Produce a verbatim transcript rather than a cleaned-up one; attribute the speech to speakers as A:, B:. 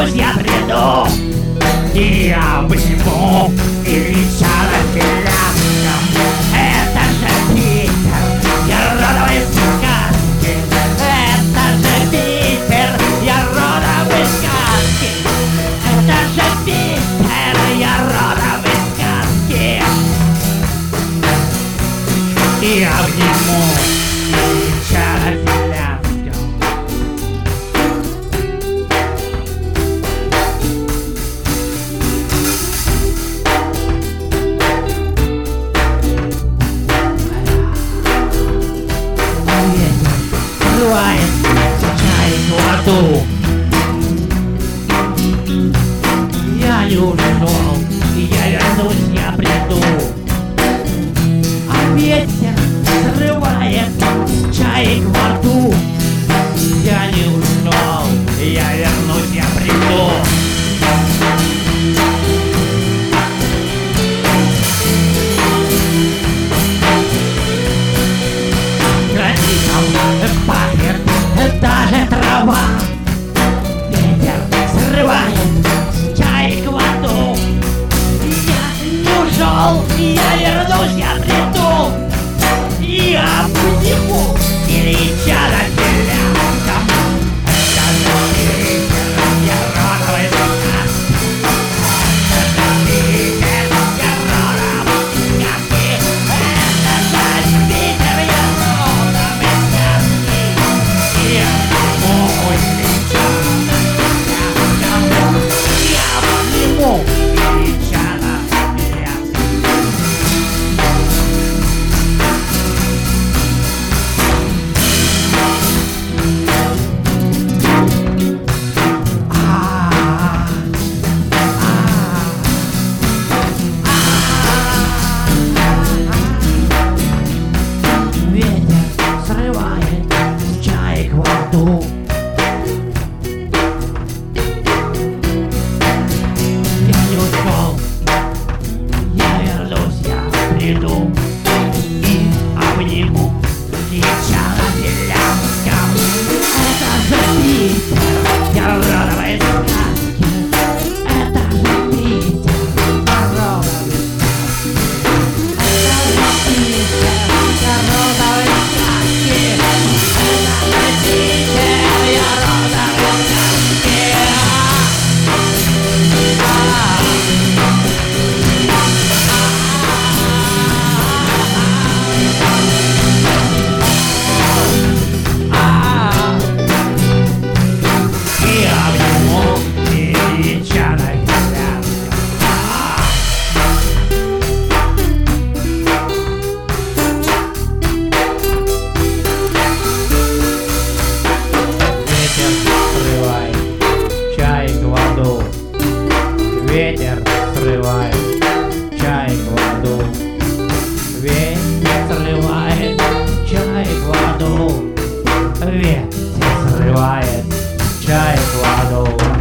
A: вернусь, я приду, и обниму Ильича филянком. Это же Питер, я родом из сказки. Это же Питер, я родом из сказки. Это же Питер, я родом из сказки. И обниму Ильича филянком. Срывает чай в воду. Я не ушел, и я вернусь, я приду. А ветер срывает чаек во рту. Я не ушел, и я вернусь, я приду. Пахнет даже трава. Ветер срывает чаек во рту. Я не ушел, и я вернусь, я приду. И обниму Ильича филянком. Это же Питер, я родом из сказки. Это же Питер, я родом из сказки. Это же Питер, я родом из сказки. И обниму Ильича филянком. И обниму Ильича филянком. Ветер срывает чаек во рту. Я не ушел, я вернусь, я приду. И обниму Ильича филянком. Это же Питер, я родом из сказки. Это же Питер, я родом из сказки. Это же Питер, я родом из сказки. Это же Питер, я родом из сказки. И обниму Ильича филянком. Ветер срывает чаек в воду. Ветер срывает чаек в воду. Ветер срывает чаек в воду. Ветер срывает чаек в воду.